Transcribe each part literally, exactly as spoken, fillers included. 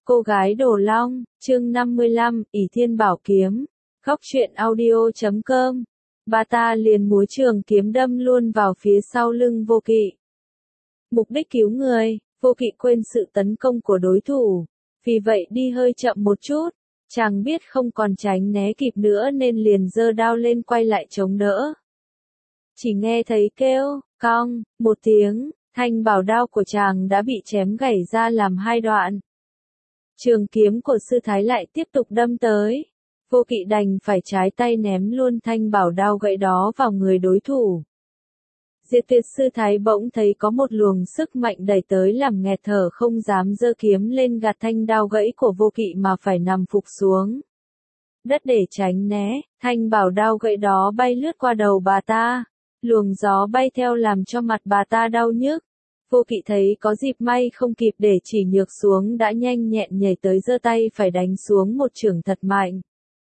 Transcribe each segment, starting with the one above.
Cô gái Đồ Long, chương năm mươi lăm, ỷ thiên bảo kiếm. Góc truyện audio chấm com. Bà ta liền múa trường kiếm đâm luôn vào phía sau lưng Vô Kỵ. Mục đích cứu người, Vô Kỵ quên sự tấn công của đối thủ, vì vậy đi hơi chậm một chút. Chàng biết không còn tránh né kịp nữa nên liền giơ đao lên quay lại chống đỡ. Chỉ nghe thấy kêu, cong, một tiếng, thanh bảo đao của chàng đã bị chém gãy ra làm hai đoạn. Trường kiếm của sư thái lại tiếp tục đâm tới. Vô Kỵ đành phải trái tay ném luôn thanh bảo đao gãy đó vào người đối thủ. Diệt Tuyệt sư thái bỗng thấy có một luồng sức mạnh đẩy tới làm nghẹt thở, không dám giơ kiếm lên gạt thanh đao gãy của Vô Kỵ mà phải nằm phục xuống đất để tránh né. Thanh bảo đao gãy đó bay lướt qua đầu bà ta, luồng gió bay theo làm cho mặt bà ta đau nhức. Vô Kỵ thấy có dịp may không kịp để chỉ nhược xuống đã nhanh nhẹn nhảy tới giơ tay phải đánh xuống một chưởng thật mạnh.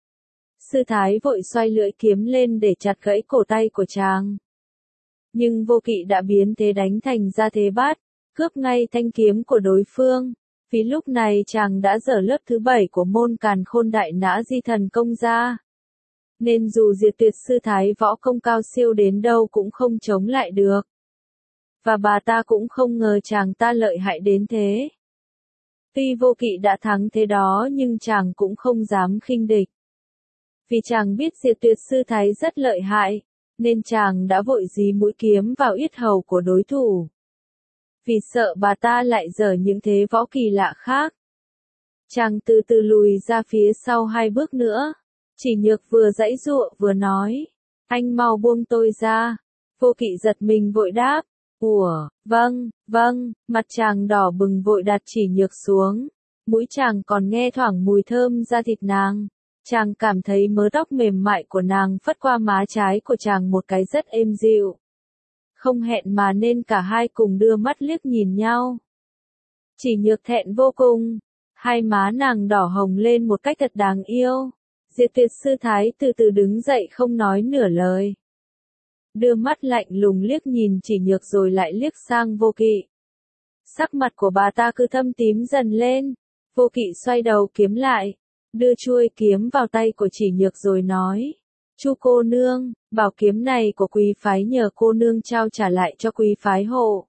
Sư thái vội xoay lưỡi kiếm lên để chặt gãy cổ tay của chàng. Nhưng Vô Kỵ đã biến thế đánh thành ra thế bắt, cướp ngay thanh kiếm của đối phương. Vì lúc này chàng đã dở lớp thứ bảy của môn Càn Khôn Đại Nã Di Thần Công ra, nên dù Diệt Tuyệt sư thái võ công cao siêu đến đâu cũng không chống lại được. Và bà ta cũng không ngờ chàng ta lợi hại đến thế. Tuy Vô Kỵ đã thắng thế đó nhưng chàng cũng không dám khinh địch. Vì chàng biết Diệt Tuyệt sư thái rất lợi hại, nên chàng đã vội dí mũi kiếm vào yết hầu của đối thủ. Vì sợ bà ta lại dở những thế võ kỳ lạ khác, chàng từ từ lùi ra phía sau hai bước nữa. Chỉ Nhược vừa giãy giụa vừa nói, anh mau buông tôi ra. Vô Kỵ giật mình vội đáp, ủa, vâng, vâng. Mặt chàng đỏ bừng vội đặt Chỉ Nhược xuống. Mũi chàng còn nghe thoảng mùi thơm da thịt nàng. Chàng cảm thấy mớ tóc mềm mại của nàng phất qua má trái của chàng một cái rất êm dịu. Không hẹn mà nên cả hai cùng đưa mắt liếc nhìn nhau. Chỉ Nhược thẹn vô cùng, hai má nàng đỏ hồng lên một cách thật đáng yêu. Diệt Tuyệt sư thái từ từ đứng dậy không nói nửa lời, đưa mắt lạnh lùng liếc nhìn Chỉ Nhược rồi lại liếc sang Vô Kỵ. Sắc mặt của bà ta cứ thâm tím dần lên. Vô Kỵ xoay đầu kiếm lại, đưa chuôi kiếm vào tay của Chỉ Nhược rồi nói, Chu cô nương, bảo kiếm này của quý phái nhờ cô nương trao trả lại cho quý phái hộ.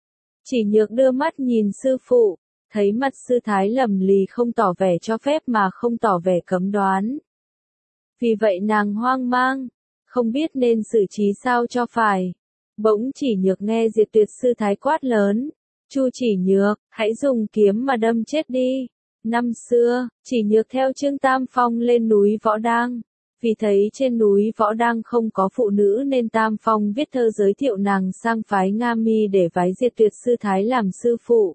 Chỉ Nhược đưa mắt nhìn sư phụ, thấy mặt sư thái lầm lì không tỏ vẻ cho phép mà không tỏ vẻ cấm đoán. Vì vậy nàng hoang mang, không biết nên xử trí sao cho phải. Bỗng Chỉ Nhược nghe Diệt Tuyệt sư thái quát lớn, Chu Chỉ Nhược, hãy dùng kiếm mà đâm chết đi. Năm xưa, Chỉ Nhược theo Trương Tam Phong lên núi Võ Đang. Vì thấy trên núi Võ Đang không có phụ nữ nên Tam Phong viết thơ giới thiệu nàng sang phái Nga Mi để vái Diệt Tuyệt sư thái làm sư phụ.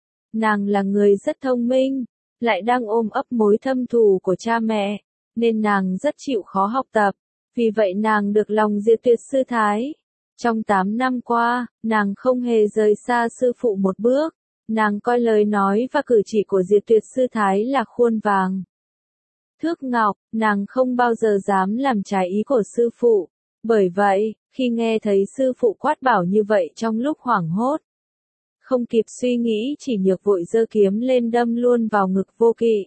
Nàng là người rất thông minh, lại đang ôm ấp mối thâm thù của cha mẹ, nên nàng rất chịu khó học tập. Vì vậy nàng được lòng Diệt Tuyệt sư thái. Trong tám năm qua, nàng không hề rời xa sư phụ một bước. Nàng coi lời nói và cử chỉ của Diệt Tuyệt sư thái là khuôn vàng, thước ngọc, nàng không bao giờ dám làm trái ý của sư phụ. Bởi vậy, khi nghe thấy sư phụ quát bảo như vậy trong lúc hoảng hốt, không kịp suy nghĩ Chỉ Nhược vội giơ kiếm lên đâm luôn vào ngực Vô Kỵ.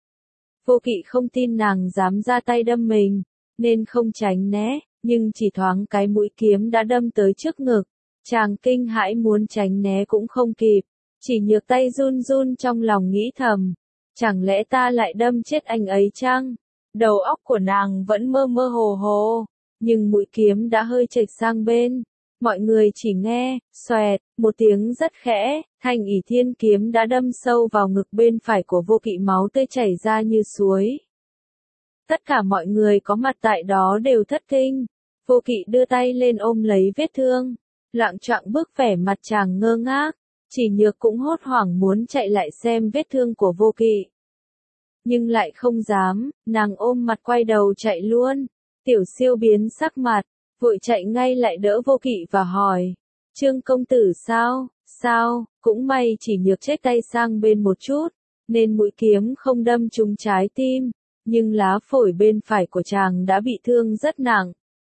Vô Kỵ không tin nàng dám ra tay đâm mình, nên không tránh né, nhưng chỉ thoáng cái mũi kiếm đã đâm tới trước ngực. Chàng kinh hãi muốn tránh né cũng không kịp. Chỉ Nhược tay run run trong lòng nghĩ thầm, chẳng lẽ ta lại đâm chết anh ấy chăng? Đầu óc của nàng vẫn mơ mơ hồ hồ, nhưng mũi kiếm đã hơi chệch sang bên. Mọi người chỉ nghe, xoẹt, một tiếng rất khẽ, thanh ỷ thiên kiếm đã đâm sâu vào ngực bên phải của Vô Kỵ, máu tươi chảy ra như suối. Tất cả mọi người có mặt tại đó đều thất kinh. Vô Kỵ đưa tay lên ôm lấy vết thương, loạng choạng bước, vẻ mặt chàng ngơ ngác. Chỉ Nhược cũng hốt hoảng muốn chạy lại xem vết thương của Vô Kỵ, nhưng lại không dám, nàng ôm mặt quay đầu chạy luôn. Tiểu Siêu biến sắc mặt, vội chạy ngay lại đỡ Vô Kỵ và hỏi, Trương công tử sao, sao? Cũng may Chỉ Nhược chếch tay sang bên một chút, nên mũi kiếm không đâm trúng trái tim, nhưng lá phổi bên phải của chàng đã bị thương rất nặng.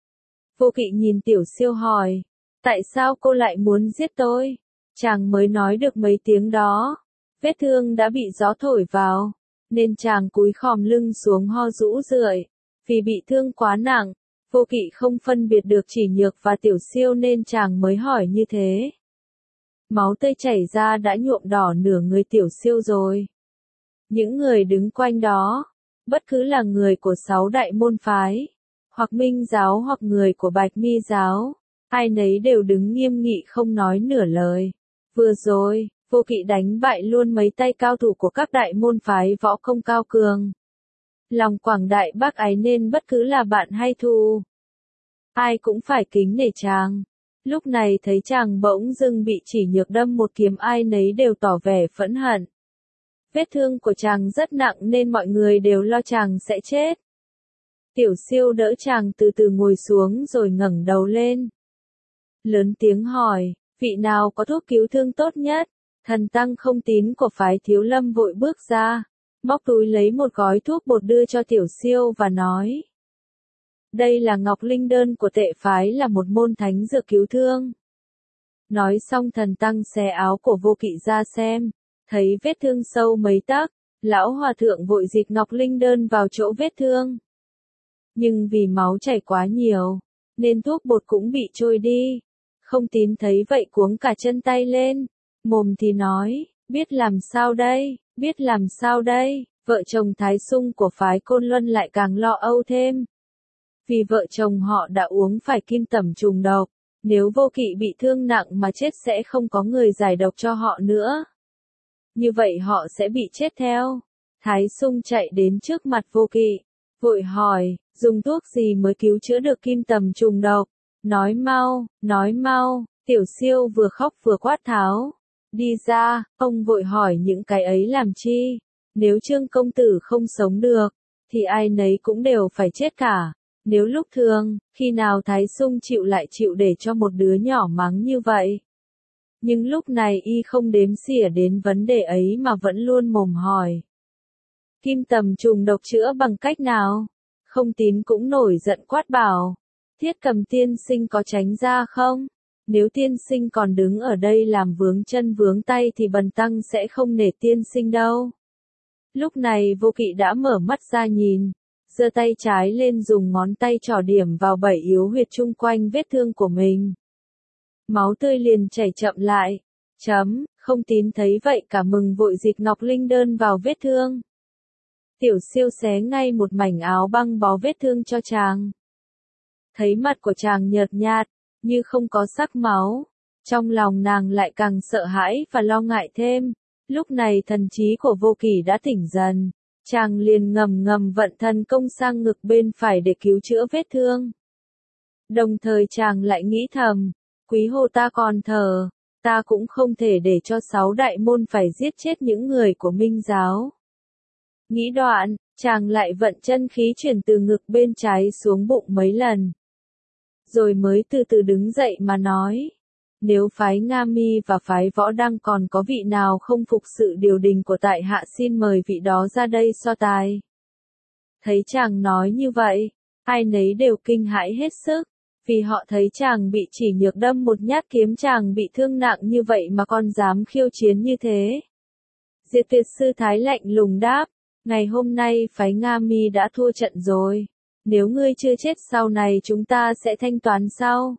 Vô Kỵ nhìn Tiểu Siêu hỏi, tại sao cô lại muốn giết tôi? Chàng mới nói được mấy tiếng đó, Vết thương đã bị gió thổi vào, nên chàng cúi khom lưng xuống ho rũ rượi. Vì bị thương quá nặng, Vô Kỵ không phân biệt được Chỉ Nhược và Tiểu Siêu nên chàng mới hỏi như thế. Máu tươi chảy ra đã nhuộm đỏ nửa người Tiểu Siêu rồi. Những người đứng quanh đó, bất cứ là người của sáu đại môn phái, hoặc Minh giáo hoặc người của Bạch Mi giáo, ai nấy đều đứng nghiêm nghị không nói nửa lời. Vừa rồi, Vô Kỵ đánh bại luôn mấy tay cao thủ của các đại môn phái võ công cao cường. Lòng quảng đại bác ái nên bất cứ là bạn hay thù, ai cũng phải kính nể chàng. Lúc này thấy chàng bỗng dưng bị Chỉ Nhược đâm một kiếm, ai nấy đều tỏ vẻ phẫn hận. Vết thương của chàng rất nặng nên mọi người đều lo chàng sẽ chết. Tiểu Siêu đỡ chàng từ từ ngồi xuống rồi ngẩng đầu lên. Lớn tiếng hỏi, vị nào có thuốc cứu thương tốt nhất? Thần tăng không tín của phái Thiếu Lâm vội bước ra, móc túi lấy một gói thuốc bột đưa cho Tiểu Siêu và nói. Đây là Ngọc Linh Đơn của Tệ phái, là một môn thánh dược cứu thương. Nói xong thần tăng xé áo của Vô Kỵ ra xem, thấy vết thương sâu mấy tấc, lão hòa thượng vội dịch Ngọc Linh Đơn vào chỗ vết thương. Nhưng vì máu chảy quá nhiều, nên thuốc bột cũng bị trôi đi. Không tín thấy vậy cuống cả chân tay lên, mồm thì nói, biết làm sao đây, biết làm sao đây. Vợ chồng Thái Sung của phái Côn Luân lại càng lo âu thêm. Vì vợ chồng họ đã uống phải kim tẩm trùng độc, nếu Vô Kỵ bị thương nặng mà chết sẽ không có người giải độc cho họ nữa. Như vậy họ sẽ bị chết theo. Thái Sung chạy đến trước mặt Vô Kỵ, vội hỏi, dùng thuốc gì mới cứu chữa được kim tầm trùng độc? Nói mau, nói mau. Tiểu Siêu vừa khóc vừa quát tháo. Đi ra, ông vội hỏi những cái ấy làm chi? Nếu Trương công tử không sống được, thì ai nấy cũng đều phải chết cả. Nếu lúc thường, khi nào Thái Sung chịu lại chịu để cho một đứa nhỏ mắng như vậy? Nhưng lúc này y không đếm xỉa đến vấn đề ấy mà vẫn luôn mồm hỏi. Kim tầm trùng độc chữa bằng cách nào? Không tín cũng nổi giận quát bảo. Thiết Cầm tiên sinh có tránh ra không? Nếu tiên sinh còn đứng ở đây làm vướng chân vướng tay thì bần tăng sẽ không nể tiên sinh đâu. Lúc này Vô Kỵ đã mở mắt ra nhìn, giơ tay trái lên dùng ngón tay trỏ điểm vào bảy yếu huyệt chung quanh vết thương của mình. Máu tươi liền chảy chậm lại. Chấm, không tín thấy vậy cả mừng vội dịch Ngọc Linh Đơn vào vết thương. Tiểu Siêu xé ngay một mảnh áo băng bó vết thương cho chàng. Thấy mặt của chàng nhợt nhạt, như không có sắc máu. Trong lòng nàng lại càng sợ hãi và lo ngại thêm. Lúc này thần trí của Vô Kỵ đã tỉnh dần. Chàng liền ngầm ngầm vận thần công sang ngực bên phải để cứu chữa vết thương. Đồng thời chàng lại nghĩ thầm, Quý Hồ ta còn thở, ta cũng không thể để cho sáu đại môn phải giết chết những người của Minh giáo. Nghĩ đoạn, chàng lại vận chân khí chuyển từ ngực bên trái xuống bụng mấy lần. Rồi mới từ từ đứng dậy mà nói, nếu phái Nga Mi và phái Võ Đăng còn có vị nào không phục sự điều đình của tại hạ xin mời vị đó ra đây so tài. Thấy chàng nói như vậy, ai nấy đều kinh hãi hết sức, vì họ thấy chàng bị Chỉ Nhược đâm một nhát kiếm, chàng bị thương nặng như vậy mà còn dám khiêu chiến như thế. Diệt Tuyệt sư thái lạnh lùng đáp, ngày hôm nay phái Nga Mi đã thua trận rồi, nếu ngươi chưa chết sau này chúng ta sẽ thanh toán sau.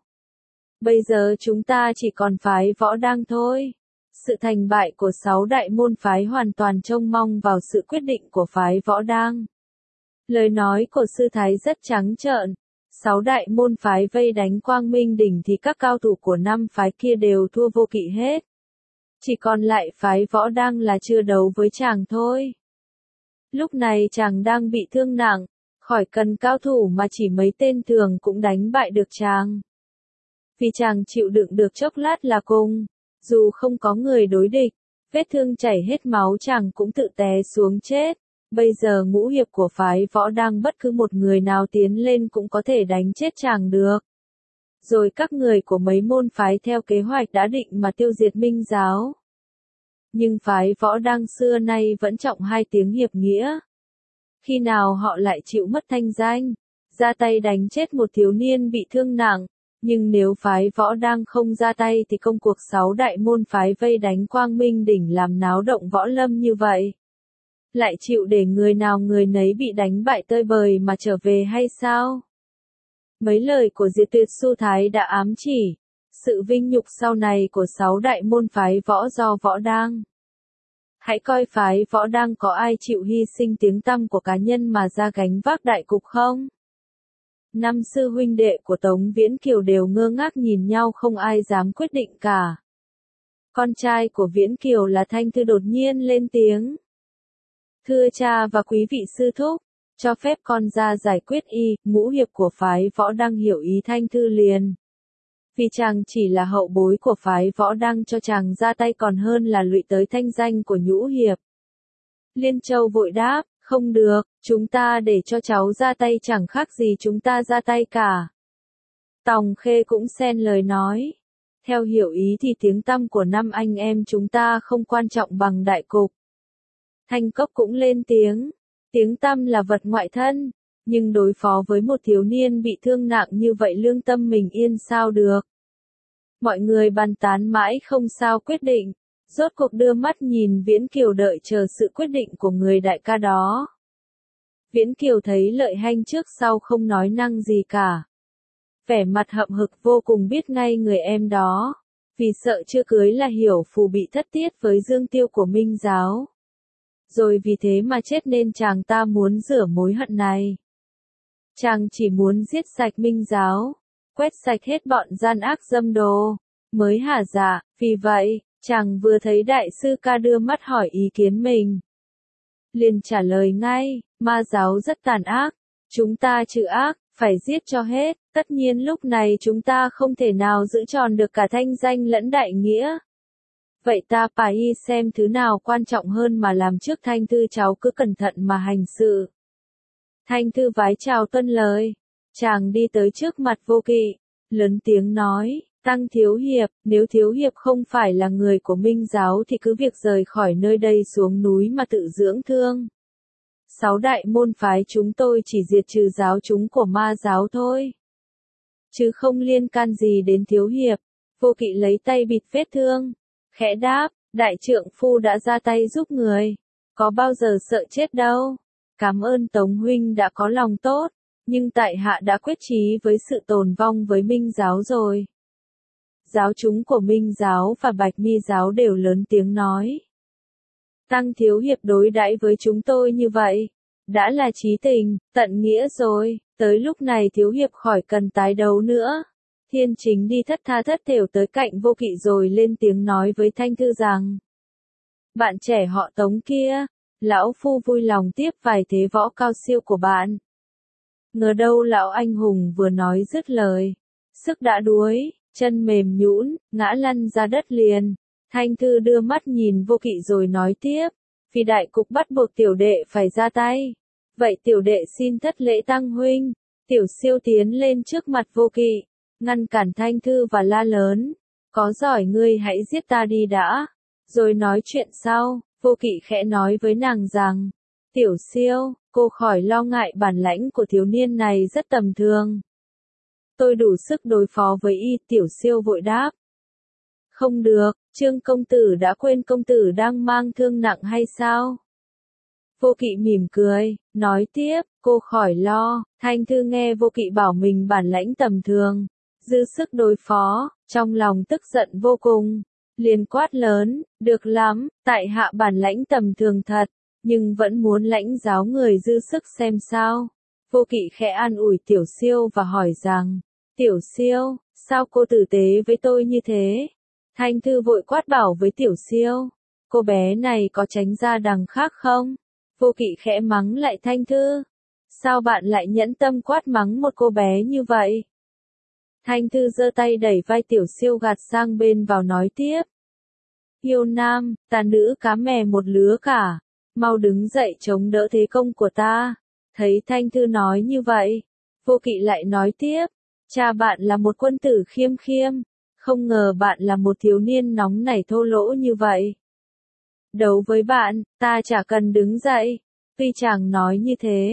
Bây giờ chúng ta chỉ còn phái Võ Đăng thôi. Sự thành bại của sáu đại môn phái hoàn toàn trông mong vào sự quyết định của phái Võ Đăng. Lời nói của sư thái rất trắng trợn. Sáu đại môn phái vây đánh Quang Minh Đỉnh thì các cao thủ của năm phái kia đều thua Vô Kỵ hết. Chỉ còn lại phái Võ Đăng là chưa đấu với chàng thôi. Lúc này chàng đang bị thương nặng, khỏi cần cao thủ mà chỉ mấy tên thường cũng đánh bại được chàng. Vì chàng chịu đựng được chốc lát là cùng, dù không có người đối địch, vết thương chảy hết máu chàng cũng tự té xuống chết. Bây giờ ngũ hiệp của phái Võ Đăng bất cứ một người nào tiến lên cũng có thể đánh chết chàng được. Rồi các người của mấy môn phái theo kế hoạch đã định mà tiêu diệt Minh giáo. Nhưng phái Võ Đăng xưa nay vẫn trọng hai tiếng hiệp nghĩa. Khi nào họ lại chịu mất thanh danh, ra tay đánh chết một thiếu niên bị thương nặng, Nhưng nếu phái Võ Đăng không ra tay thì công cuộc sáu đại môn phái vây đánh Quang Minh Đỉnh làm náo động võ lâm như vậy. Lại chịu để người nào người nấy bị đánh bại tơi bời mà trở về hay sao? Mấy lời của Diệt Tuyệt Su Thái đã ám chỉ sự vinh nhục sau này của sáu đại môn phái võ do Võ Đăng. Hãy coi phái Võ Đăng có ai chịu hy sinh tiếng tăm của cá nhân mà ra gánh vác đại cục không? Năm sư huynh đệ của Tống Viễn Kiều đều ngơ ngác nhìn nhau không ai dám quyết định cả. Con trai của Viễn Kiều là Thanh Thư đột nhiên lên tiếng. Thưa cha và quý vị sư thúc, cho phép con ra giải quyết y, ngũ hiệp của phái Võ Đăng hiểu ý Thanh Thư liền. Vì chàng chỉ là hậu bối của phái Võ Đăng cho chàng ra tay còn hơn là lụy tới thanh danh của nhũ hiệp. Liên Châu vội đáp, không được, chúng ta để cho cháu ra tay chẳng khác gì chúng ta ra tay cả. Tòng Khê cũng xen lời nói. Theo hiểu ý thì tiếng tăm của năm anh em chúng ta không quan trọng bằng đại cục. Thanh Cốc cũng lên tiếng. Tiếng tăm là vật ngoại thân, nhưng đối phó với một thiếu niên bị thương nặng như vậy lương tâm mình yên sao được. Mọi người bàn tán mãi không sao quyết định, rốt cuộc đưa mắt nhìn Viễn Kiều đợi chờ sự quyết định của người đại ca đó. Viễn Kiều thấy Lợi Hanh trước sau không nói năng gì cả. Vẻ mặt hậm hực vô cùng biết ngay người em đó, vì sợ chưa cưới là Hiểu Phù bị thất tiết với Dương Tiêu của Minh Giáo. Rồi vì thế mà chết nên chàng ta muốn rửa mối hận này. Chàng chỉ muốn giết sạch Minh Giáo, quét sạch hết bọn gian ác dâm đồ, mới hả dạ, vì vậy, chàng vừa thấy đại sư ca đưa mắt hỏi ý kiến mình. Liền trả lời ngay, ma giáo rất tàn ác, chúng ta trừ ác, phải giết cho hết, tất nhiên lúc này chúng ta không thể nào giữ tròn được cả thanh danh lẫn đại nghĩa. Vậy ta bà y xem thứ nào quan trọng hơn mà làm trước Thanh Thư cháu cứ cẩn thận mà hành sự. Thanh Thư vái chào tuân lời. Chàng đi tới trước mặt Vô Kỵ, lớn tiếng nói, Tăng thiếu hiệp, nếu thiếu hiệp không phải là người của Minh Giáo thì cứ việc rời khỏi nơi đây xuống núi mà tự dưỡng thương. Sáu đại môn phái chúng tôi chỉ diệt trừ giáo chúng của ma giáo thôi. Chứ không liên can gì đến thiếu hiệp. Vô Kỵ lấy tay bịt vết thương. Khẽ đáp, đại trượng phu đã ra tay giúp người, có bao giờ sợ chết đâu. Cảm ơn Tống huynh đã có lòng tốt, nhưng tại hạ đã quyết chí với sự tồn vong với Minh Giáo rồi. Giáo chúng của Minh Giáo và Bạch Mi Giáo đều lớn tiếng nói. Tăng thiếu hiệp đối đãi với chúng tôi như vậy, đã là chí tình, tận nghĩa rồi, tới lúc này thiếu hiệp khỏi cần tái đấu nữa. Thiên Chính đi thất tha thất thểu tới cạnh Vô Kỵ rồi lên tiếng nói với Thanh Thư rằng. Bạn trẻ họ Tống kia, lão phu vui lòng tiếp vài thế võ cao siêu của bạn. Ngờ đâu lão anh hùng vừa nói dứt lời. Sức đã đuối, chân mềm nhũn, ngã lăn ra đất liền. Thanh Thư đưa mắt nhìn Vô Kỵ rồi nói tiếp. Vì đại cục bắt buộc tiểu đệ phải ra tay. Vậy tiểu đệ xin thất lễ Tăng huynh. Tiểu siêu tiến lên trước mặt Vô Kỵ. Ngăn cản Thanh Thư và la lớn, có giỏi ngươi hãy giết ta đi đã, rồi nói chuyện sau. Vô Kỵ khẽ nói với nàng rằng, tiểu siêu, cô khỏi lo ngại bản lãnh của thiếu niên này rất tầm thường. Tôi đủ sức đối phó với y. Tiểu siêu vội đáp. Không được, Trương công tử đã quên công tử đang mang thương nặng hay sao? Vô Kỵ mỉm cười, nói tiếp, cô khỏi lo. Thanh Thư nghe Vô Kỵ bảo mình bản lãnh tầm thường, dư sức đối phó, trong lòng tức giận vô cùng, liền quát lớn, được lắm, tại hạ bản lãnh tầm thường thật, nhưng vẫn muốn lãnh giáo người dư sức xem sao. Vô Kỵ khẽ an ủi tiểu siêu và hỏi rằng, tiểu siêu, sao cô tử tế với tôi như thế? Thanh Thư vội quát bảo với tiểu siêu, cô bé này có tránh ra đằng khác không? Vô Kỵ khẽ mắng lại Thanh Thư, sao bạn lại nhẫn tâm quát mắng một cô bé như vậy? Thanh Thư giơ tay đẩy vai tiểu siêu gạt sang bên vào nói tiếp. Yêu nam, ta nữ cá mè một lứa cả, mau đứng dậy chống đỡ thế công của ta. Thấy Thanh Thư nói như vậy, Vô Kỵ lại nói tiếp, cha bạn là một quân tử khiêm khiêm, không ngờ bạn là một thiếu niên nóng nảy thô lỗ như vậy. Đấu với bạn, ta chả cần đứng dậy. Tuy chàng nói như thế,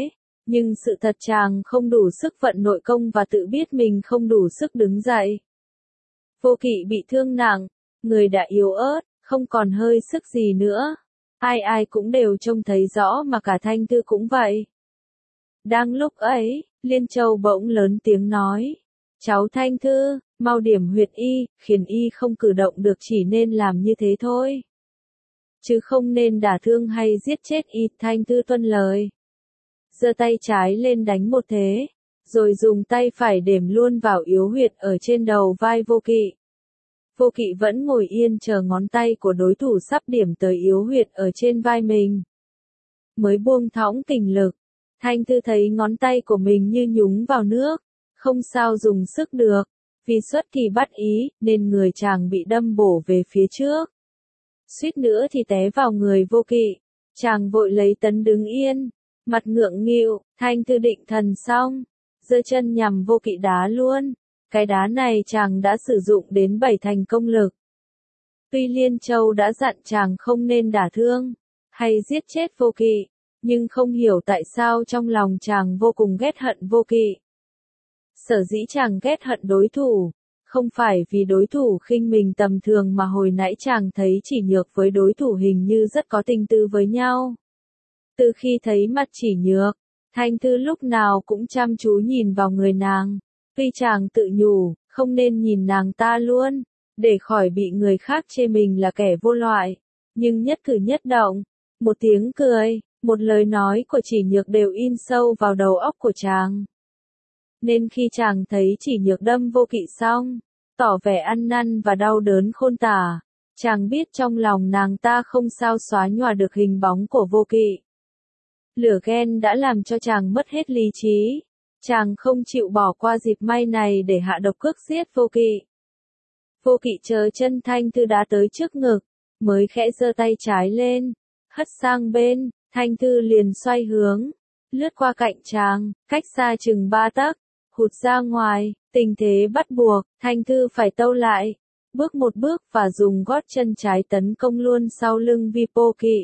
Nhưng sự thật chàng không đủ sức vận nội công và tự biết mình không đủ sức đứng dậy. Vô Kỵ bị thương nặng, người đã yếu ớt, không còn hơi sức gì nữa. Ai ai cũng đều trông thấy rõ mà cả Thanh Thư cũng vậy. Đang lúc ấy, Liên Châu bỗng lớn tiếng nói. Cháu Thanh Thư, mau điểm huyệt y, khiến y không cử động được, chỉ nên làm như thế thôi. Chứ không nên đả thương hay giết chết y. Thanh Thư tuân lời. Giơ tay trái lên đánh một thế, rồi dùng tay phải điểm luôn vào yếu huyệt ở trên đầu vai Vô Kỵ. Vô Kỵ vẫn ngồi yên chờ ngón tay của đối thủ sắp điểm tới yếu huyệt ở trên vai mình. Mới buông thõng kình lực, Thanh Thư thấy ngón tay của mình như nhúng vào nước, không sao dùng sức được, vì xuất kỳ bắt ý, nên người chàng bị đâm bổ về phía trước. Suýt nữa thì té vào người Vô Kỵ, chàng vội lấy tấn đứng yên, mặt ngượng nghịu. Thanh Thư định thần xong, giơ chân nhằm Vô Kỵ đá luôn. Cái đá này chàng đã sử dụng đến bảy thành công lực. Tuy Liên Châu đã dặn chàng không nên đả thương, hay giết chết Vô Kỵ, nhưng không hiểu tại sao trong lòng chàng vô cùng ghét hận Vô Kỵ. Sở dĩ chàng ghét hận đối thủ, không phải vì đối thủ khinh mình tầm thường mà hồi nãy chàng thấy Chỉ Nhược với đối thủ hình như rất có tình tư với nhau. Từ khi thấy mặt Chỉ Nhược, Thanh Thư lúc nào cũng chăm chú nhìn vào người nàng. Tuy chàng tự nhủ, không nên nhìn nàng ta luôn, để khỏi bị người khác chê mình là kẻ vô loại, nhưng nhất cử nhất động, một tiếng cười, một lời nói của Chỉ Nhược đều in sâu vào đầu óc của chàng. Nên khi chàng thấy Chỉ Nhược đâm Vô Kỵ xong, tỏ vẻ ăn năn và đau đớn khôn tả, chàng biết trong lòng nàng ta không sao xóa nhòa được hình bóng của Vô Kỵ. Lửa ghen đã làm cho chàng mất hết lý trí. Chàng không chịu bỏ qua dịp may này để hạ độc cước giết Vô Kỵ. Vô Kỵ chờ chân Thanh Thư đá tới trước ngực, mới khẽ giơ tay trái lên, hất sang bên, Thanh Thư liền xoay hướng, lướt qua cạnh chàng, cách xa chừng ba tấc, hụt ra ngoài, tình thế bắt buộc, Thanh Thư phải tâu lại, bước một bước và dùng gót chân trái tấn công luôn sau lưng Vô Kỵ.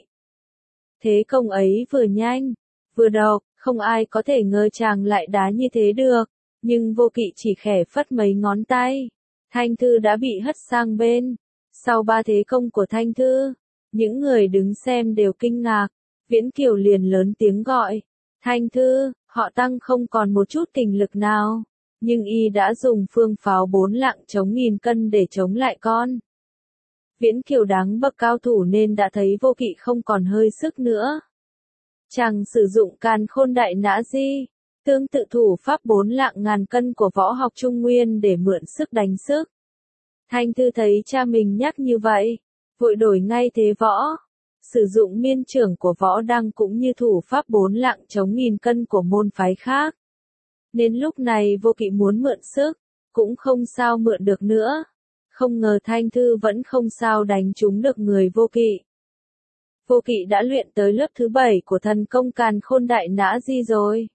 Thế công ấy vừa nhanh, vừa độc. Không ai có thể ngờ chàng lại đá như thế được, nhưng Vô Kỵ chỉ khẽ phất mấy ngón tay. Thanh Thư đã bị hất sang bên. Sau ba thế công của Thanh Thư, những người đứng xem đều kinh ngạc. Viễn Kiều liền lớn tiếng gọi. Thanh Thư, họ Tăng không còn một chút kình lực nào, nhưng y đã dùng phương pháo bốn lạng chống nghìn cân để chống lại con. Viễn Kiều đáng bậc cao thủ nên đã thấy Vô Kỵ không còn hơi sức nữa. Chàng sử dụng Càn Khôn Đại Nã Di, tương tự thủ pháp bốn lạng ngàn cân của võ học Trung Nguyên để mượn sức đánh sức. Thanh Thư thấy cha mình nhắc như vậy, vội đổi ngay thế võ, sử dụng miên trưởng của võ đăng cũng như thủ pháp bốn lạng chống nghìn cân của môn phái khác. Nên lúc này Vô Kỵ muốn mượn sức, cũng không sao mượn được nữa. Không ngờ Thanh Thư vẫn không sao đánh trúng được người Vô Kỵ. Vô Kỵ đã luyện tới lớp thứ bảy của thần công Càn Khôn Đại Nã Di rồi.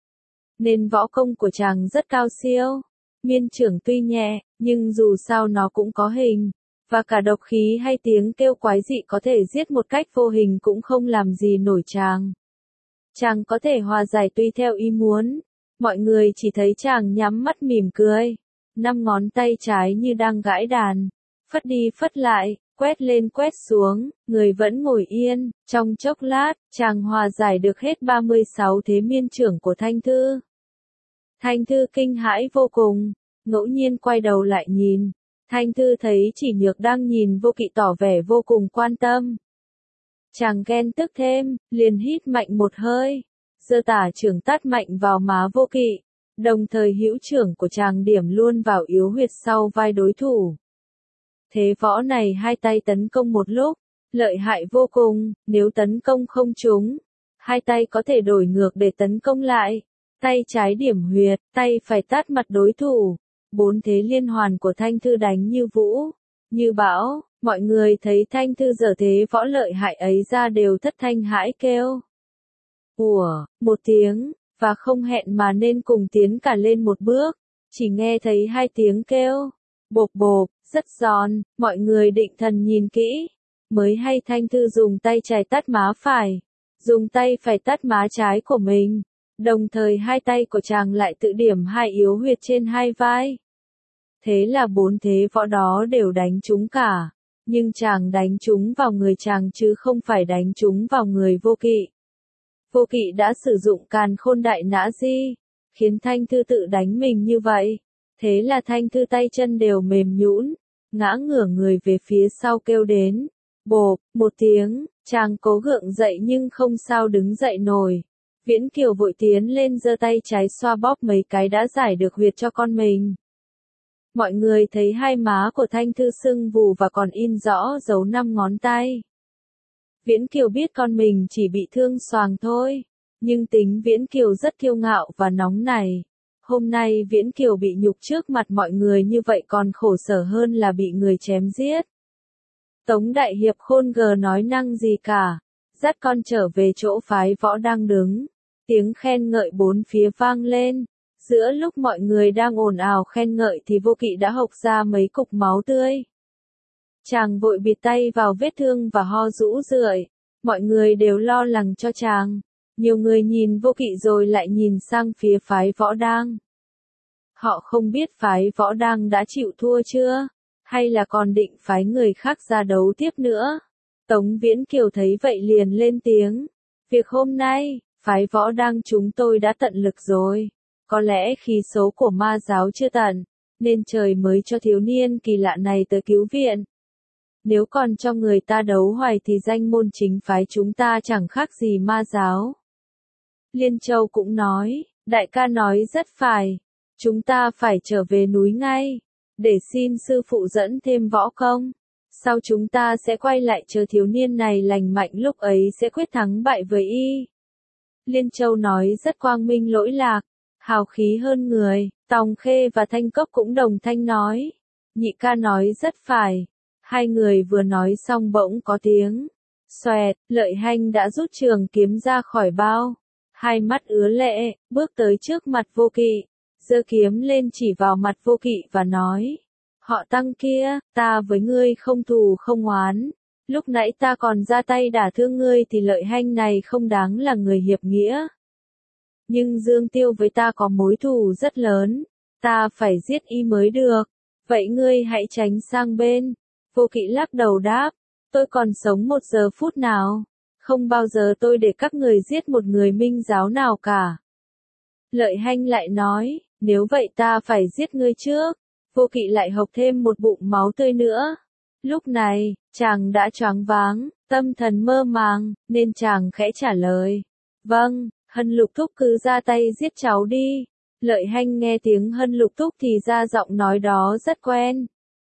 Nên võ công của chàng rất cao siêu. Miên trưởng tuy nhẹ, nhưng dù sao nó cũng có hình. Và cả độc khí hay tiếng kêu quái dị có thể giết một cách vô hình cũng không làm gì nổi chàng. Chàng có thể hòa giải tùy theo ý muốn. Mọi người chỉ thấy chàng nhắm mắt mỉm cười. Năm ngón tay trái như đang gãi đàn. Phất đi phất lại. Quét lên quét xuống, người vẫn ngồi yên, trong chốc lát, chàng hòa giải được hết ba mươi sáu thế miên trưởng của Thanh Thư. Thanh Thư kinh hãi vô cùng, ngẫu nhiên quay đầu lại nhìn, Thanh Thư thấy Chỉ Nhược đang nhìn Vô Kỵ tỏ vẻ vô cùng quan tâm. Chàng ghen tức thêm, liền hít mạnh một hơi, giơ tả trưởng tát mạnh vào má Vô Kỵ, đồng thời hữu trưởng của chàng điểm luôn vào yếu huyệt sau vai đối thủ. Thế võ này hai tay tấn công một lúc, lợi hại vô cùng, nếu tấn công không trúng, hai tay có thể đổi ngược để tấn công lại. Tay trái điểm huyệt, tay phải tát mặt đối thủ. Bốn thế liên hoàn của Thanh Thư đánh như vũ, như bão, mọi người thấy Thanh Thư giở thế võ lợi hại ấy ra đều thất thanh hãi kêu. Ủa, một tiếng, và không hẹn mà nên cùng tiến cả lên một bước, chỉ nghe thấy hai tiếng kêu, bộp bộp, rất giòn, mọi người định thần nhìn kỹ, mới hay Thanh Thư dùng tay trái tát má phải, dùng tay phải tát má trái của mình, Đồng thời hai tay của chàng lại tự điểm hai yếu huyệt trên hai vai. Thế là bốn thế võ đó đều đánh trúng cả. Nhưng chàng đánh trúng vào người chàng chứ không phải đánh trúng vào người Vô Kỵ. Vô Kỵ đã sử dụng càn khôn đại nã di, khiến Thanh Thư tự đánh mình như vậy. Thế là Thanh Thư tay chân đều mềm nhũn, ngã ngửa người về phía sau kêu đến. Bộp, một tiếng, chàng cố gượng dậy nhưng không sao đứng dậy nổi. Viễn Kiều vội tiến lên giơ tay trái xoa bóp mấy cái đã giải được huyệt cho con mình. Mọi người thấy hai má của Thanh Thư sưng vù và còn in rõ dấu năm ngón tay. Viễn Kiều biết con mình chỉ bị thương xoàng thôi, nhưng tính Viễn Kiều rất kiêu ngạo và nóng nảy. Hôm nay Viễn Kiều bị nhục trước mặt mọi người như vậy còn khổ sở hơn là bị người chém giết. Tống Đại Hiệp khôn gờ nói năng gì cả, dắt con trở về chỗ phái võ đang đứng. Tiếng khen ngợi bốn phía vang lên. Giữa lúc mọi người đang ồn ào khen ngợi thì Vô Kỵ đã hộc ra mấy cục máu tươi. Chàng vội bịt tay vào vết thương và ho rũ rượi. Mọi người đều lo lắng cho chàng. Nhiều người nhìn Vô Kỵ rồi lại nhìn sang phía phái võ đang. Họ không biết phái võ đang đã chịu thua chưa, hay là còn định phái người khác ra đấu tiếp nữa. Tống Viễn Kiều thấy vậy liền lên tiếng. Việc hôm nay, phái võ đang chúng tôi đã tận lực rồi. Có lẽ khí số của ma giáo chưa tận, nên trời mới cho thiếu niên kỳ lạ này tới cứu viện. Nếu còn cho người ta đấu hoài thì danh môn chính phái chúng ta chẳng khác gì ma giáo. Liên Châu cũng nói, đại ca nói rất phải. Chúng ta phải trở về núi ngay, để xin sư phụ dẫn thêm võ công. Sau chúng ta sẽ quay lại chờ thiếu niên này lành mạnh lúc ấy sẽ quyết thắng bại với y. Liên Châu nói rất quang minh lỗi lạc, hào khí hơn người. Tòng Khê và Thanh Cốc cũng đồng thanh nói. Nhị ca nói rất phải. Hai người vừa nói xong bỗng có tiếng. Xoẹt, Lợi Hanh đã rút trường kiếm ra khỏi bao. Hai mắt ứa lệ, bước tới trước mặt Vô Kỵ. Giơ kiếm lên chỉ vào mặt Vô Kỵ và nói. Họ Tăng kia, ta với ngươi không thù không oán. Lúc nãy ta còn ra tay đả thương ngươi thì Lợi Hanh này không đáng là người hiệp nghĩa. Nhưng Dương Tiêu với ta có mối thù rất lớn. Ta phải giết y mới được. Vậy ngươi hãy tránh sang bên. Vô Kỵ lắc đầu đáp. Tôi còn sống một giờ phút nào. Không bao giờ tôi để các người giết một người minh giáo nào cả. Lợi Hanh lại nói. Nếu vậy ta phải giết ngươi trước. Vô Kỵ lại hộc thêm một bụng máu tươi nữa. Lúc này, chàng đã choáng váng, tâm thần mơ màng, nên chàng khẽ trả lời. Vâng, Hân Lục Thúc cứ ra tay giết cháu đi. Lợi Hanh nghe tiếng Hân Lục Thúc thì ra giọng nói đó rất quen.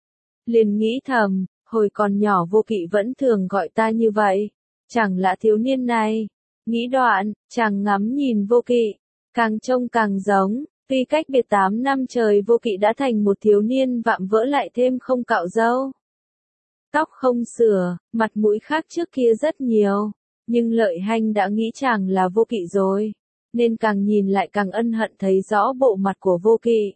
Liền nghĩ thầm, hồi còn nhỏ Vô Kỵ vẫn thường gọi ta như vậy. Chẳng lạ thiếu niên này. Nghĩ đoạn, chàng ngắm nhìn Vô Kỵ, càng trông càng giống. Tuy cách biệt tám năm trời Vô Kỵ đã thành một thiếu niên vạm vỡ lại thêm không cạo râu. Tóc không sửa, mặt mũi khác trước kia rất nhiều. Nhưng Lợi Hanh đã nghĩ chàng là Vô Kỵ rồi. Nên càng nhìn lại càng ân hận thấy rõ bộ mặt của Vô Kỵ.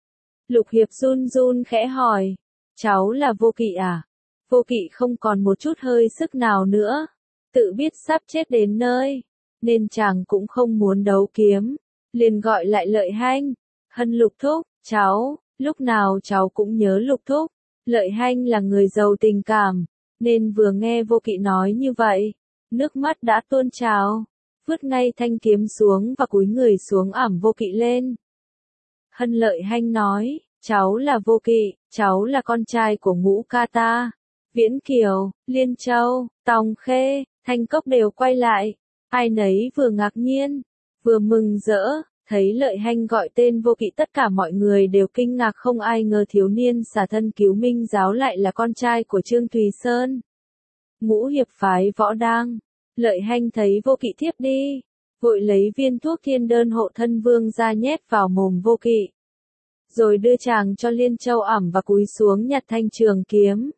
Lục Hiệp run run khẽ hỏi. Cháu là Vô Kỵ à? Vô Kỵ không còn một chút hơi sức nào nữa. Tự biết sắp chết đến nơi. Nên chàng cũng không muốn đấu kiếm. Liền gọi lại Lợi Hanh. Hân Lục Thúc, cháu, lúc nào cháu cũng nhớ Lục Thúc. Lợi Hanh là người giàu tình cảm, nên vừa nghe Vô Kỵ nói như vậy, nước mắt đã tuôn trào, vứt ngay thanh kiếm xuống và cúi người xuống ẵm Vô Kỵ lên. Hân Lợi Hanh nói, cháu là Vô Kỵ, cháu là con trai của Ngũ ca ta. Viễn Kiều, Liên Châu, Tòng Khê, Thanh Cốc đều quay lại, ai nấy vừa ngạc nhiên, vừa mừng rỡ. Thấy Lợi Hanh gọi tên Vô Kỵ tất cả mọi người đều kinh ngạc không ai ngờ thiếu niên xả thân cứu minh giáo lại là con trai của Trương Thùy Sơn. Ngũ hiệp phái võ đang. Lợi Hanh thấy Vô Kỵ thiếp đi. Vội lấy viên thuốc thiên đơn hộ thân vương ra nhét vào mồm Vô Kỵ. Rồi đưa chàng cho Liên Châu ẵm và cúi xuống nhặt thanh trường kiếm.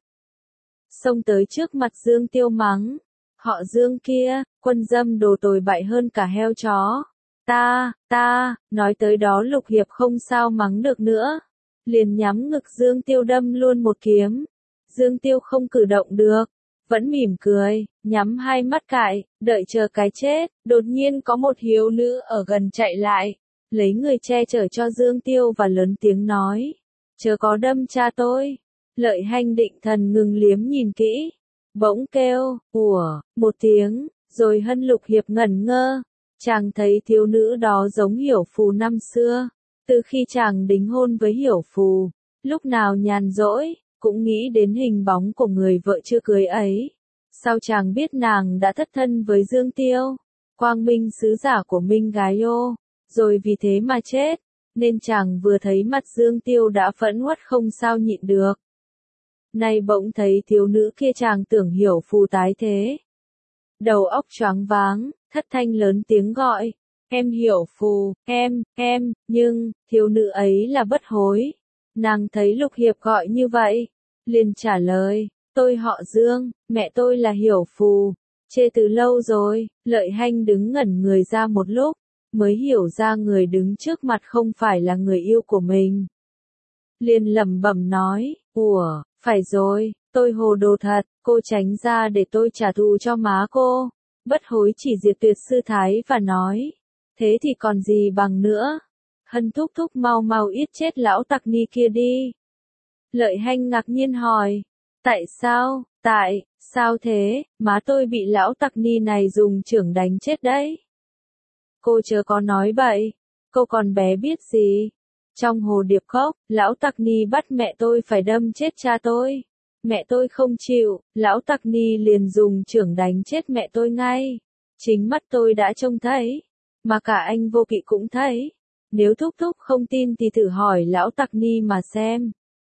Xông tới trước mặt Dương Tiêu mắng. Họ Dương kia, quân dâm đồ tồi bại hơn cả heo chó. Ta, ta, nói tới đó Lục Hiệp không sao mắng được nữa. Liền nhắm ngực Dương Tiêu đâm luôn một kiếm. Dương Tiêu không cử động được. vẫn mỉm cười, nhắm hai mắt cại, đợi chờ cái chết. Đột nhiên có một hiếu nữ ở gần chạy lại, lấy người che chở cho Dương Tiêu và lớn tiếng nói, chớ có đâm cha tôi. Lợi Hanh định thần ngừng liếm nhìn kỹ, bỗng kêu, ủa, một tiếng, rồi Hân Lục Hiệp ngẩn ngơ. Chàng thấy thiếu nữ đó giống Hiểu Phù năm xưa, từ khi chàng đính hôn với Hiểu Phù, lúc nào nhàn rỗi, cũng nghĩ đến hình bóng của người vợ chưa cưới ấy. Sao chàng biết nàng đã thất thân với Dương Tiêu, quang minh sứ giả của Minh Gái Ô, rồi vì thế mà chết, nên chàng vừa thấy mặt Dương Tiêu đã phẫn uất không sao nhịn được. Nay bỗng thấy thiếu nữ kia chàng tưởng Hiểu Phù tái thế. Đầu óc choáng váng, thất thanh lớn tiếng gọi, em Hiểu Phù, em, em, nhưng, thiếu nữ ấy là Bất Hối. Nàng thấy Lục Hiệp gọi như vậy, liền trả lời, tôi họ Dương, mẹ tôi là Hiểu Phù, chê từ lâu rồi. Lợi Hanh đứng ngẩn người ra một lúc, mới hiểu ra người đứng trước mặt không phải là người yêu của mình. Liền lẩm bẩm nói, ủa, phải rồi, tôi hồ đồ thật, cô tránh ra để tôi trả thù cho má cô. Bất Hối chỉ Diệt Tuyệt sư thái và nói, thế thì còn gì bằng nữa. Hân thúc thúc mau mau yết chết lão tặc ni kia đi. Lợi Hanh ngạc nhiên hỏi, tại sao, tại, sao thế, má tôi bị lão tặc ni này dùng chưởng đánh chết đấy. Cô chớ có nói bậy, cô còn bé biết gì. Trong hồ điệp khóc, lão tặc ni bắt mẹ tôi phải đâm chết cha tôi. Mẹ tôi không chịu, lão tặc ni liền dùng chưởng đánh chết mẹ tôi ngay. Chính mắt tôi đã trông thấy, mà cả anh Vô Kỵ cũng thấy. Nếu thúc thúc không tin thì thử hỏi lão tặc ni mà xem.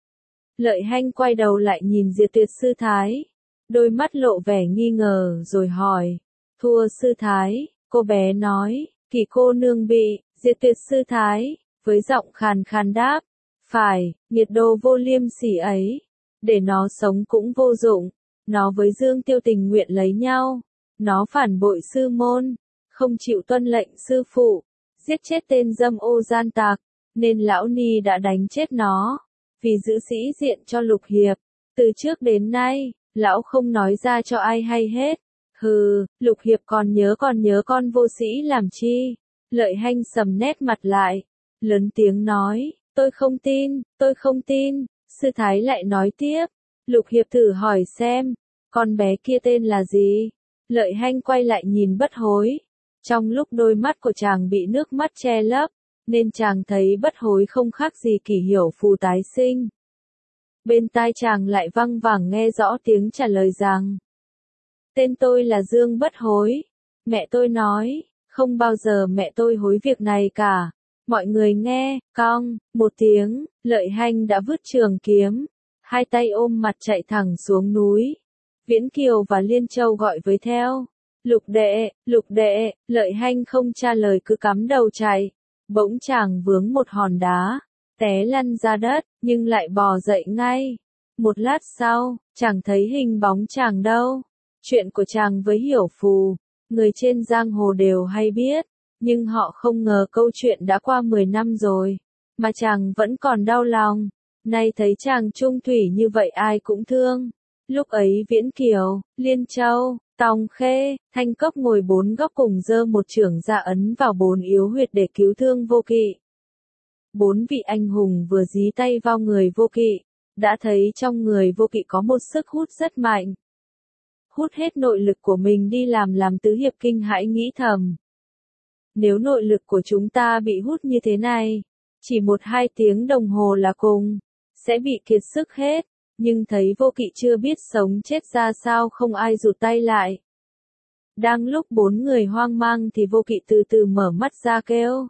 Lợi Hanh quay đầu lại nhìn Diệt Tuyệt sư thái, đôi mắt lộ vẻ nghi ngờ rồi hỏi, thua sư thái. Cô bé nói, Kỳ cô nương bị. Diệt Tuyệt sư thái, với giọng khàn khàn đáp, phải, nghiệt đồ vô liêm sỉ ấy, để nó sống cũng vô dụng. Nó với Dương Tiêu tình nguyện lấy nhau, nó phản bội sư môn, không chịu tuân lệnh sư phụ, giết chết tên dâm ô gian tạc, nên lão ni đã đánh chết nó, vì giữ sĩ diện cho Lục Hiệp. Từ trước đến nay, lão không nói ra cho ai hay hết. Hừ, Lục Hiệp còn nhớ còn nhớ con vô sĩ làm chi. Lợi Hanh sầm nét mặt lại, lớn tiếng nói, tôi không tin, tôi không tin. Sư thái lại nói tiếp, Lục Hiệp thử hỏi xem, con bé kia tên là gì. Lợi Hanh quay lại nhìn Bất Hối, trong lúc đôi mắt của chàng bị nước mắt che lấp, nên chàng thấy Bất Hối không khác gì Kỷ Hiểu Phù tái sinh. Bên tai chàng lại văng vẳng nghe rõ tiếng trả lời rằng, tên tôi là Dương Bất Hối. Mẹ tôi nói, không bao giờ mẹ tôi hối việc này cả. Mọi người nghe, cong, một tiếng, Lợi Hanh đã vứt trường kiếm, hai tay ôm mặt chạy thẳng xuống núi. Viễn Kiều và Liên Châu gọi với theo, Lục đệ, Lục đệ. Lợi Hanh không trả lời cứ cắm đầu chạy. Bỗng chàng vướng một hòn đá, té lăn ra đất, nhưng lại bò dậy ngay. Một lát sau, chẳng thấy hình bóng chàng đâu. Chuyện của chàng với Hiểu Phù, người trên giang hồ đều hay biết, nhưng họ không ngờ câu chuyện đã qua mười năm rồi, mà chàng vẫn còn đau lòng. Nay thấy chàng trung thủy như vậy ai cũng thương. Lúc ấy Viễn Kiều, Liên Châu, Tòng Khê, Thanh Cốc ngồi bốn góc cùng giơ một chưởng ra ấn vào bốn yếu huyệt để cứu thương Vô Kỵ. Bốn vị anh hùng vừa dí tay vào người Vô Kỵ, đã thấy trong người Vô Kỵ có một sức hút rất mạnh. Hút hết nội lực của mình đi làm làm Tứ Hiệp kinh hãi nghĩ thầm. Nếu nội lực của chúng ta bị hút như thế này, chỉ một hai tiếng đồng hồ là cùng, sẽ bị kiệt sức hết. Nhưng thấy Vô Kỵ chưa biết sống chết ra sao không ai rụt tay lại. Đang lúc bốn người hoang mang thì Vô Kỵ từ từ mở mắt ra kêu.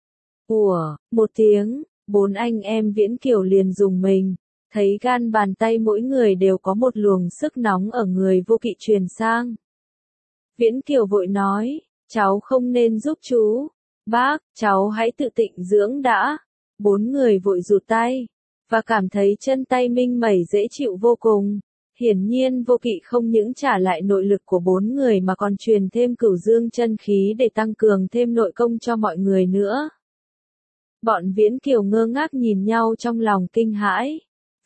Ủa, một tiếng, bốn anh em Viễn Kiều liền dùng mình, thấy gan bàn tay mỗi người đều có một luồng sức nóng ở người Vô Kỵ truyền sang. Viễn Kiều vội nói, cháu không nên giúp chú. Bác, cháu hãy tự tịnh dưỡng đã. Bốn người vội rụt tay, và cảm thấy chân tay minh mẩy dễ chịu vô cùng. Hiển nhiên Vô Kỵ không những trả lại nội lực của bốn người mà còn truyền thêm Cửu Dương chân khí để tăng cường thêm nội công cho mọi người nữa. Bọn Viễn Kiều ngơ ngác nhìn nhau trong lòng kinh hãi.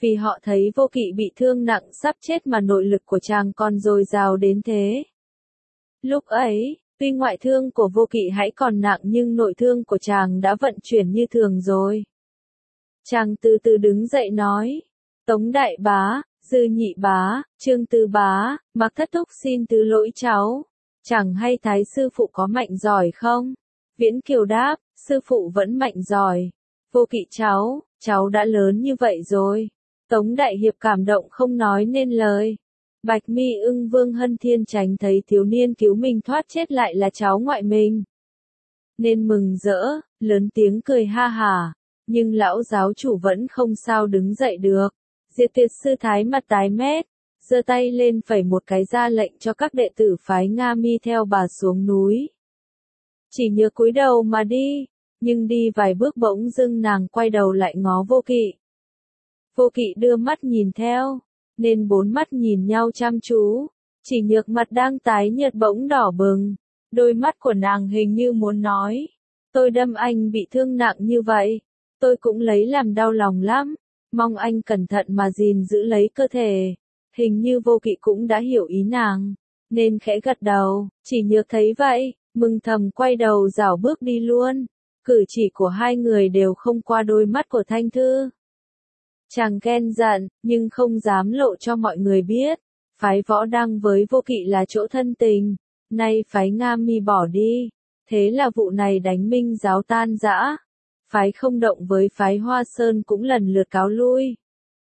vì họ thấy Vô Kỵ bị thương nặng sắp chết mà nội lực của chàng còn dồi dào đến thế. Lúc ấy, tuy ngoại thương của Vô Kỵ hãy còn nặng nhưng nội thương của chàng đã vận chuyển như thường rồi. Chàng từ từ đứng dậy nói, Tống đại bá, Dư nhị bá, Trương tứ bá, Mạc thất thúc xin thứ lỗi cháu, chẳng hay Thái sư phụ có mạnh giỏi không? Viễn Kiều đáp, sư phụ vẫn mạnh giỏi. Vô Kỵ cháu, cháu đã lớn như vậy rồi. Tống đại hiệp cảm động không nói nên lời. Bạch Mi Ưng Vương Hân Thiên Chánh thấy thiếu niên cứu mình thoát chết lại là cháu ngoại mình, nên mừng rỡ, lớn tiếng cười ha hả, nhưng lão giáo chủ vẫn không sao đứng dậy được. Diệt Tuyệt sư thái mặt tái mét, giơ tay lên phẩy một cái ra lệnh cho các đệ tử phái Nga Mi theo bà xuống núi. Chỉ nhớ cúi đầu mà đi, nhưng đi vài bước bỗng dưng nàng quay đầu lại ngó Vô Kỵ. Vô Kỵ đưa mắt nhìn theo, nên bốn mắt nhìn nhau chăm chú, chỉ nhược mặt đang tái nhợt bỗng đỏ bừng, đôi mắt của nàng hình như muốn nói, tôi đâm anh bị thương nặng như vậy, tôi cũng lấy làm đau lòng lắm, mong anh cẩn thận mà gìn giữ lấy cơ thể. Hình như Vô Kỵ cũng đã hiểu ý nàng, nên khẽ gật đầu, chỉ nhược thấy vậy, mừng thầm quay đầu rảo bước đi luôn, cử chỉ của hai người đều không qua đôi mắt của Thanh Thư. Chàng ghen giận, nhưng không dám lộ cho mọi người biết, phái Võ Đăng với Vô Kỵ là chỗ thân tình, nay phái Nga Mi bỏ đi, thế là vụ này đánh Minh giáo tan rã, phái Không Động với phái Hoa Sơn cũng lần lượt cáo lui.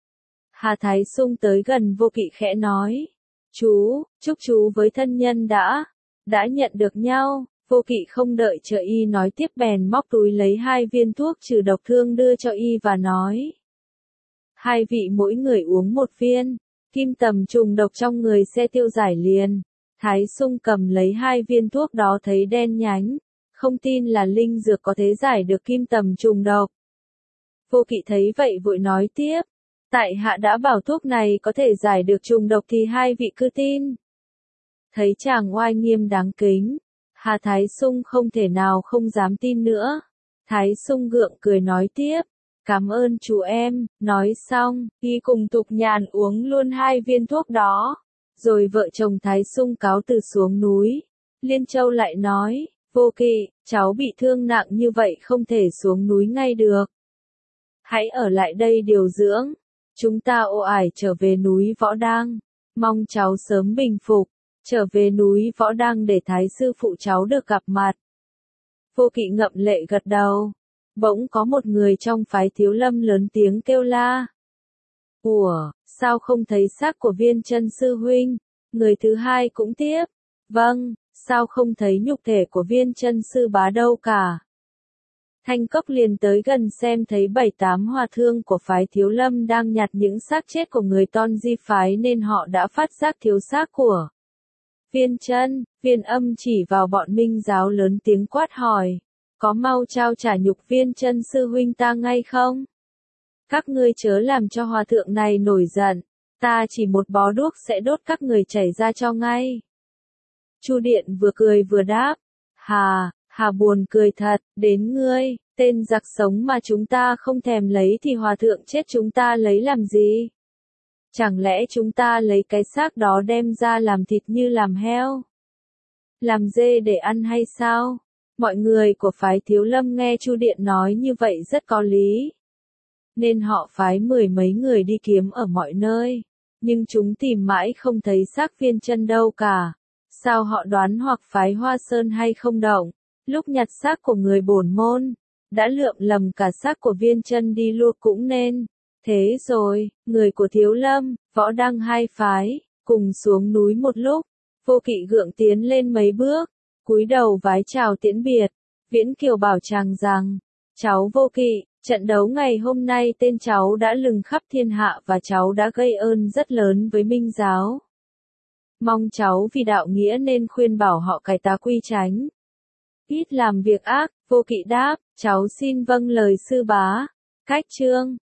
Hà Thái Sung tới gần Vô Kỵ khẽ nói, chú, chúc chú với thân nhân đã, đã nhận được nhau. Vô Kỵ không đợi chờ y nói tiếp bèn móc túi lấy hai viên thuốc trừ độc thương đưa cho y và nói, hai vị mỗi người uống một viên, kim tầm trùng độc trong người sẽ tiêu giải liền. Thái Sung cầm lấy hai viên thuốc đó thấy đen nhánh, không tin là linh dược có thể giải được kim tầm trùng độc. Vô Kỵ thấy vậy vội nói tiếp, tại hạ đã bảo thuốc này có thể giải được trùng độc thì hai vị cứ tin. Thấy chàng oai nghiêm đáng kính, Hà Thái Sung không thể nào không dám tin nữa. Thái Sung gượng cười nói tiếp, cảm ơn chú em. Nói xong, y cùng Thục Nhàn uống luôn hai viên thuốc đó. Rồi vợ chồng Thái Sung cáo từ xuống núi. Liên Châu lại nói, Vô Kỵ, cháu bị thương nặng như vậy không thể xuống núi ngay được. Hãy ở lại đây điều dưỡng. Chúng ta ồ ải trở về núi Võ Đăng. Mong cháu sớm bình phục. Trở về núi Võ Đăng để Thái sư phụ cháu được gặp mặt. Vô Kỵ ngậm lệ gật đầu. Bỗng có một người trong phái Thiếu Lâm lớn tiếng kêu la. Ủa, sao không thấy xác của Viên Chân sư huynh? Người thứ hai cũng tiếp. Vâng, sao không thấy nhục thể của Viên Chân sư bá đâu cả? Thanh Cốc liền tới gần xem thấy bảy tám hòa thương của phái Thiếu Lâm đang nhặt những xác chết của người ton di phái nên họ đã phát giác thiếu xác của Viên Chân. Viên Âm chỉ vào bọn Minh giáo lớn tiếng quát hỏi, có mau trao trả nhục Viên Chân sư huynh ta ngay không? Các ngươi chớ làm cho hòa thượng này nổi giận, ta chỉ một bó đuốc sẽ đốt các người chảy ra cho ngay. Chu Điện vừa cười vừa đáp, hà, hà buồn cười thật, đến ngươi, tên giặc sống mà chúng ta không thèm lấy thì hòa thượng chết chúng ta lấy làm gì? Chẳng lẽ chúng ta lấy cái xác đó đem ra làm thịt như làm heo? Làm dê để ăn hay sao? Mọi người của phái Thiếu Lâm nghe Chu Điện nói như vậy rất có lý. Nên họ phái mười mấy người đi kiếm ở mọi nơi. Nhưng chúng tìm mãi không thấy xác Viên Chân đâu cả. Sao họ đoán hoặc phái Hoa Sơn hay Không Động, lúc nhặt xác của người bổn môn, đã lượm lầm cả xác của Viên Chân đi luôn cũng nên. Thế rồi, người của Thiếu Lâm, Võ Đăng hai phái, cùng xuống núi một lúc. Vô Kỵ gượng tiến lên mấy bước, cúi đầu vái chào tiễn biệt. Viễn Kiều bảo chàng rằng, cháu Vô Kỵ, trận đấu ngày hôm nay tên cháu đã lừng khắp thiên hạ và cháu đã gây ơn rất lớn với Minh giáo. Mong cháu vì đạo nghĩa nên khuyên bảo họ cải tà quy chánh, ít làm việc ác. Vô Kỵ đáp, cháu xin vâng lời sư bá. Cách chương